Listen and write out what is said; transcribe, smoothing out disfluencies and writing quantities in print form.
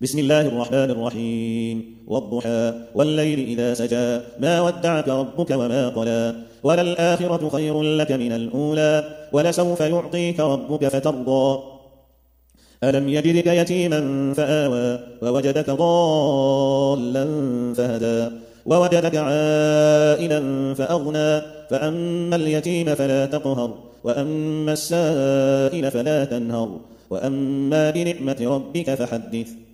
بسم الله الرحمن الرحيم والضحى والليل إذا سجى ما ودعك ربك وما قلى وللآخرة خير لك من الأولى ولسوف يعطيك ربك فترضى ألم يجدك يتيما فآوى ووجدك ضالا فهدى ووجدك عائلا فأغنى فأما اليتيم فلا تقهر وأما السائل فلا تنهر وأما بنعمة ربك فحدث